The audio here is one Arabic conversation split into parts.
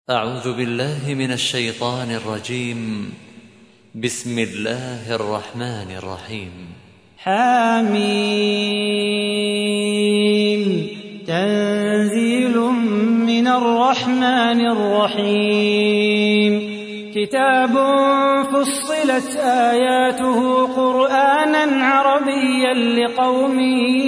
أعوذ بالله من الشيطان الرجيم. بسم الله الرحمن الرحيم. حميم. تنزيل من الرحمن الرحيم. كتاب فصلت آياته قرآنا عربيا لقوم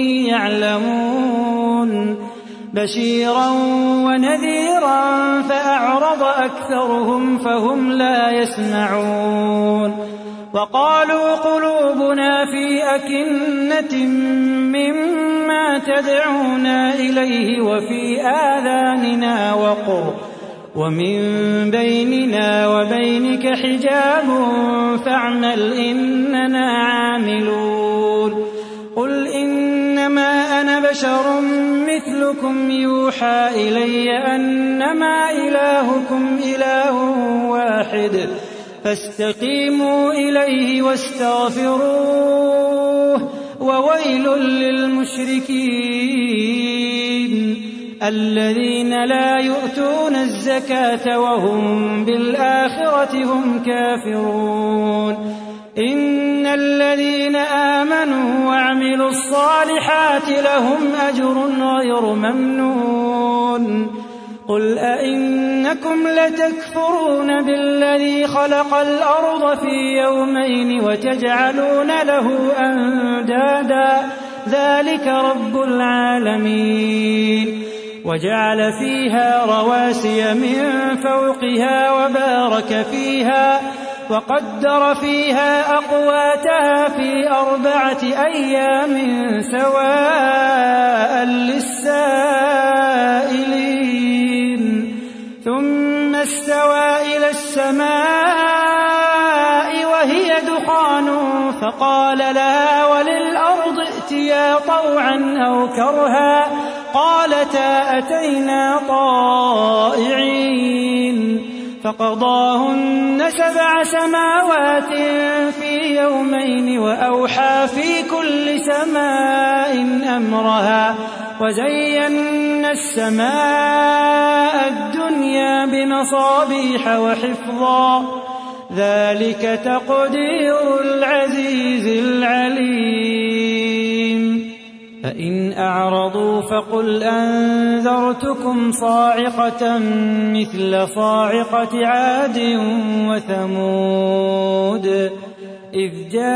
يعلمون بشيرا ونذيرا فأعرض أكثرهم فهم لا يسمعون. وقالوا قلوبنا في أكنة مما تدعونا إليه وفي آذاننا وقر ومن بيننا وبينك حجاب فاعمل إننا عاملون. قل إنما أنا بشر مثلكم يوحى إلي أنما إلهكم إله واحد فاستقيموا إليه واستغفروه وويل للمشركين الذين لا يؤتون الزكاة وهم بالآخرة هم كافرون. إن الذين آمنوا وعملوا الصالحات لهم أجر غير ممنون. قل أئنكم لتكفرون بالذي خلق الأرض في يومين وتجعلون له أندادا ذلك رب العالمين. وجعل فيها رواسي من فوقها وبارك فيها وقدر فيها أقواتها في 4 أيام سواء للسائلين. ثم استوى إلى السماء وهي دخان فقال لها وللأرض ائتيا طوعا أو كرها قالتا أتينا طائعين. فقضاهن 7 سماوات في يومين وأوحى في كل سماء أمرها وزينا السماء الدنيا بمصابيح وحفظا ذلك تقدير العزيز العليم. فإن أعرضوا فقل أنذرتكم صاعقة مثل صاعقة عاد وثمود إذ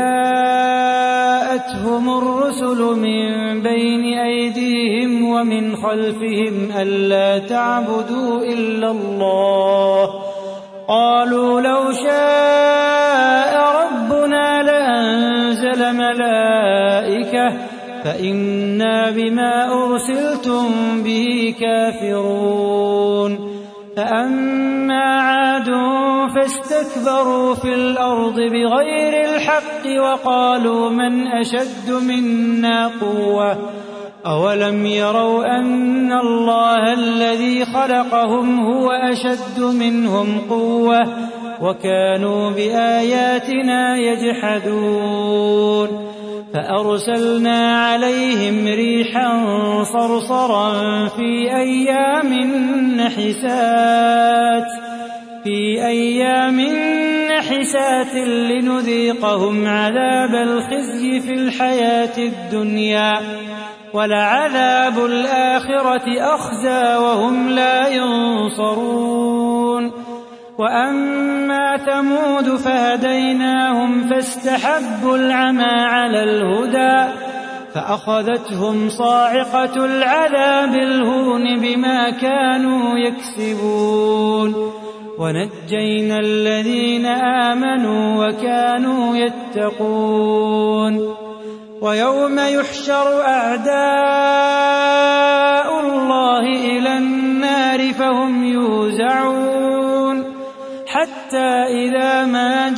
جاءتهم الرسل من بين أيديهم ومن خلفهم ألا تعبدوا إلا الله قالوا لو شاء ربنا لأنزل ملائكة فإنا بما أرسلتم به كافرون. فأما عاد فاستكبروا في الأرض بغير الحق وقالوا من أشد منا قوة أولم يروا أن الله الذي خلقهم هو أشد منهم قوة وكانوا بآياتنا يجحدون. فأرسلنا عليهم ريحا صرصرا في أيام نحسات لنذيقهم عذاب الخزي في الحياة الدنيا ولعذاب الآخرة أخزى وهم لا ينصرون. وأما ثمود فهديناهم فاستحبوا العمى على الهدى فأخذتهم صاعقة العذاب الهون بما كانوا يكسبون. ونجينا الذين آمنوا وكانوا يتقون. ويوم يحشر أعداء الله إلى النار فهم يوزعون حتى إذا ما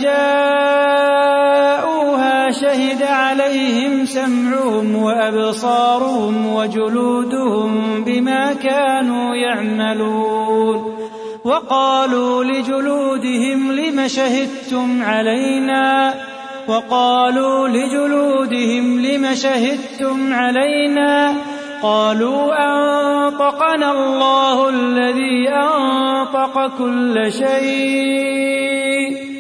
جاءوها شهد عليهم سمعهم وأبصارهم وجلودهم بما كانوا يعملون. وقالوا لجلودهم لم شهدتم علينا قالوا أنطقنا الله الذي أنطق كل شيء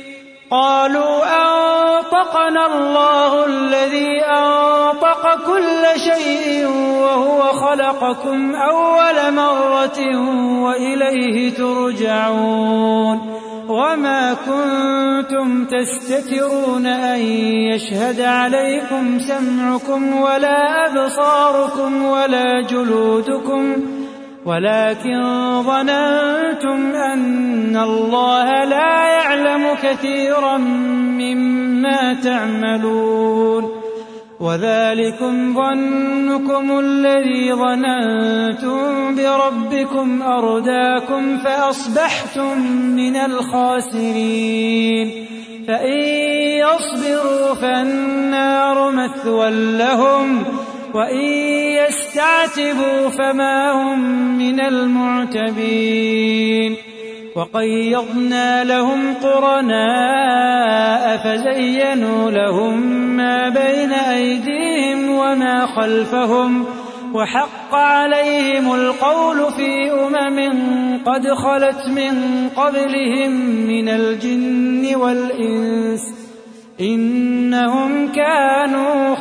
وهو خلقكم أول مرة وإليه ترجعون وما كنتم تستترون أن يشهد عليكم سمعكم ولا أبصاركم ولا جلودكم ولكن ظننتم أن الله لا يعلم كثيرا مما تعملون وذلكم ظنكم الذي ظننتم بربكم أرداكم فأصبحتم من الخاسرين فإن يصبروا فالنار مثوى لهم وإن يستعتبوا فما هم من المعتبين وقيضنا لهم قرناء فزينوا لهم ما بين أيديهم وما خلفهم وحق عليهم القول في قد خلت من قبلهم من الجن والإنس إنهم كانوا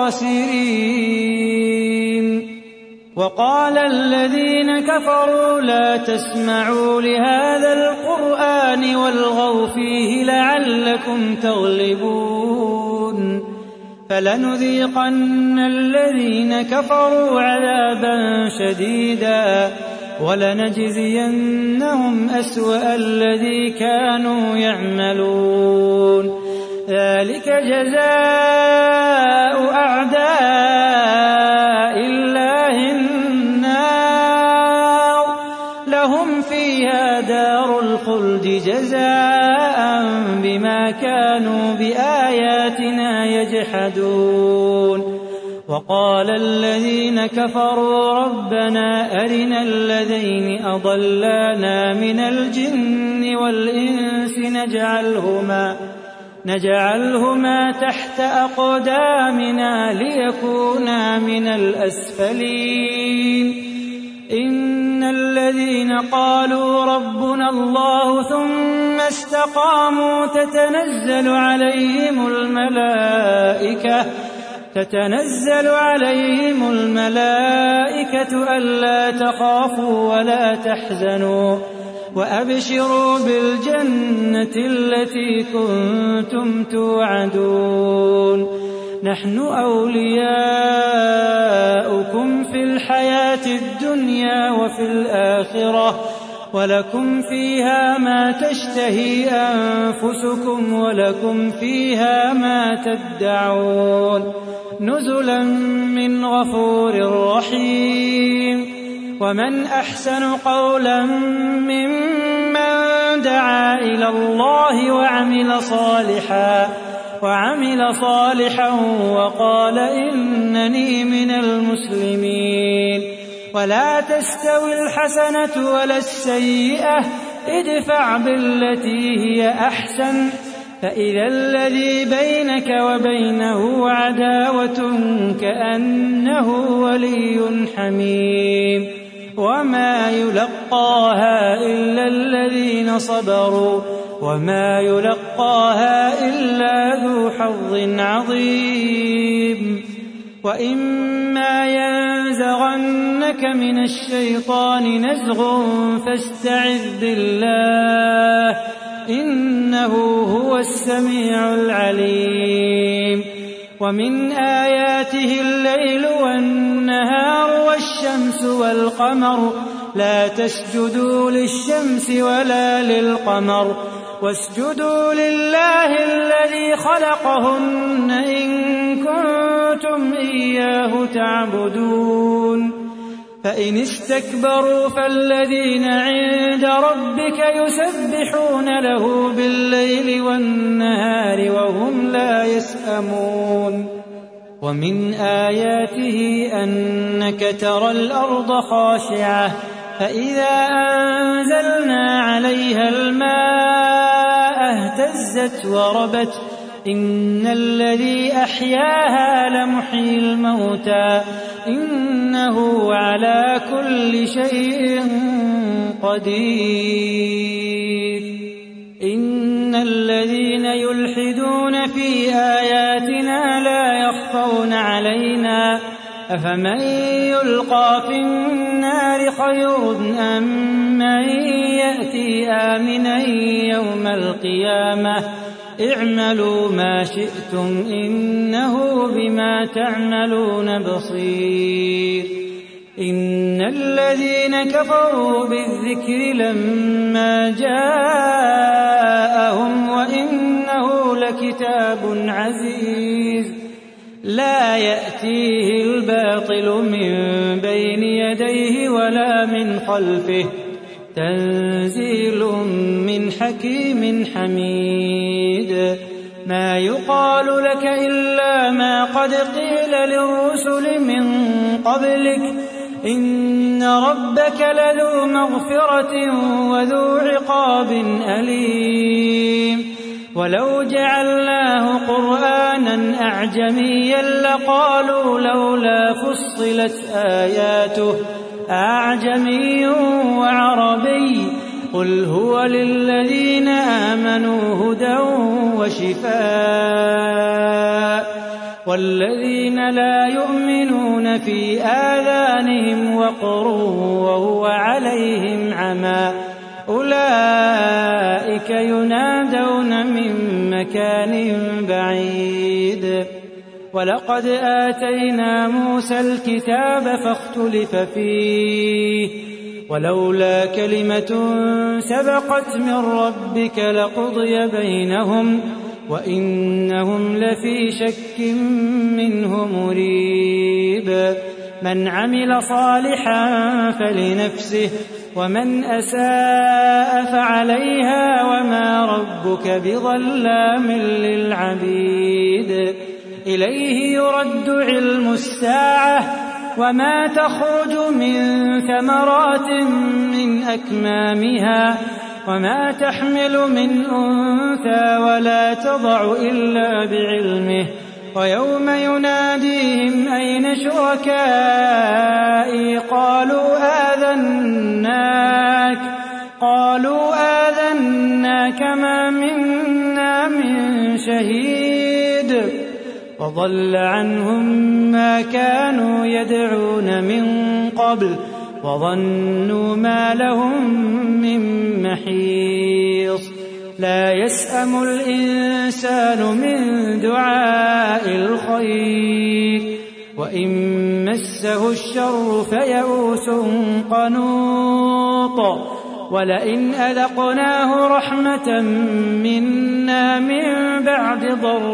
خاسرين وقال الذين كفروا لا تسمعوا لهذا القرآن والغوا فيه لعلكم تغلبون فلنذيقن الذين كفروا عذابا شديدا ولنجزينهم أسوأ الذي كانوا يعملون ذلك جزاء أعداء الله النار لهم فيها دار الخلد جزاء بما كانوا بآياتنا يجحدون وقال الذين كفروا ربنا أرنا الذين أضلانا من الجن والإنس نجعلهما تحت أقدامنا ليكونا من الأسفلين إن الذين قالوا ربنا الله ثم استقاموا تتنزل عليهم الملائكة ألا تخافوا ولا تحزنوا وأبشروا بالجنة التي كنتم توعدون نحن أولياؤكم في الحياة الدنيا وفي الآخرة ولكم فيها ما تشتهي أنفسكم ولكم فيها ما تدعون نزلا من غفور رحيم ومن أحسن قولا ممن دعا إلى الله وعمل صالحا وقال إنني من المسلمين ولا تستوي الحسنة ولا السيئة ادفع بالتي هي أحسن فإذا الذي بينك وبينه عداوة كأنه ولي حميم وما يلقاها إلا الذين صبروا وما يلقاها إلا ذو حظ عظيم وإما ينزغنك من الشيطان نزغ فاستعذ بالله إنه هو السميع العليم ومن آياته الليل والنهار والشمس والقمر لا تسجدوا للشمس ولا للقمر واسجدوا لله الذي خلقهن إن كنتم إياه تعبدون فإن استكبروا فالذين عند ربك يسبحون له بالليل والنهار وهم لا يسأمون ومن آياته أنك ترى الأرض خاشعة فإذا أنزلنا عليها الماء اهتزت إن الذي أحياها لمحيي الموتى إنه على كل شيء قدير إن الذين يلحدون في آياتنا لا يخفون علينا أفمن يلقى في النار خير أم من يأتي آمنا يوم القيامة اعملوا ما شئتم إنه بما تعملون بصير إن الذين كفروا بالذكر لما جاءهم وإنه لكتاب عزيز لا يأتيه الباطل من بين يديه ولا من خلفه تنزيل من حكيم حميد ما يقال لك إلا ما قد قيل للرسل من قبلك إن ربك لذو مغفرة وذو عقاب أليم ولو جعلناه قرآنا أعجميا لقالوا لولا فصلت آياته أعجمي وعربي قل هو للذين آمنوا هدى وشفاء والذين لا يؤمنون في آذانهم وقر وهو عليهم عمى أولئك ينادون من مكان بعيد ولقد آتينا موسى الكتاب فاختلف فيه ولولا كلمة سبقت من ربك لقضي بينهم وإنهم لفي شك منه مريب من عمل صالحا فلنفسه ومن أساء فعليها وما ربك بظلام للعبيد إليه يرد علم الساعة وما تخرج من ثمرات من أكمامها وما تحمل من أنثى ولا تضع إلا بعلمه ويوم يناديهم أين شركائي قالوا آذناك ما منا من شهيد وضل عنهم ما كانوا يدعون من قبل وظنوا ما لهم من محيص لا يسأم الإنسان من دعاء الخير وإن مسه الشر فيئوس قنوط ولئن أذقناه رحمة منا من بعد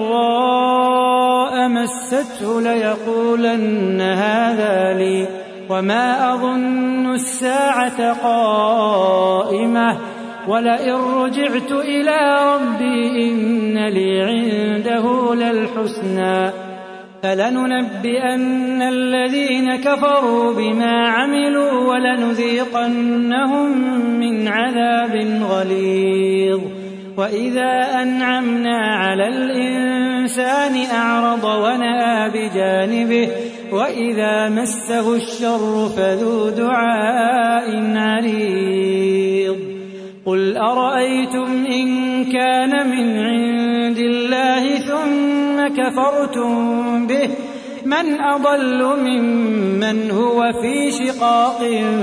ضراء مسته ليقولن هذا لي وما أظن الساعة قائمة ولئن رجعت إلى ربي إن لي عنده للحسنى فلننبئن الذين كفروا بما عملوا ولنذيقنهم من عذاب غليظ وإذا أنعمنا على الإنسان أعرض ونأى بجانبه وإذا مسه الشر فذو دعاء عريض قل أرأيتم إن كان من عند الله ثم كفرتم به من أضل ممن هو في شقاق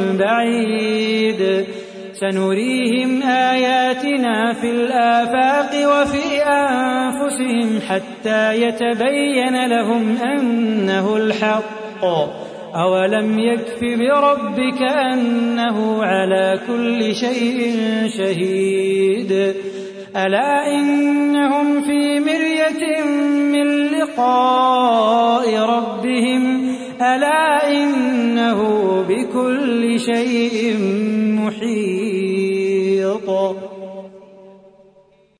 بعيد سنريهم آياتنا في الآفاق وفي أنفسهم حتى يتبين لهم أنه الحق أولم يكف بربك أنه على كل شيء شهيد ألا إنهم في مرية من لقاء ربهم ألا إنه بكل شيء محيط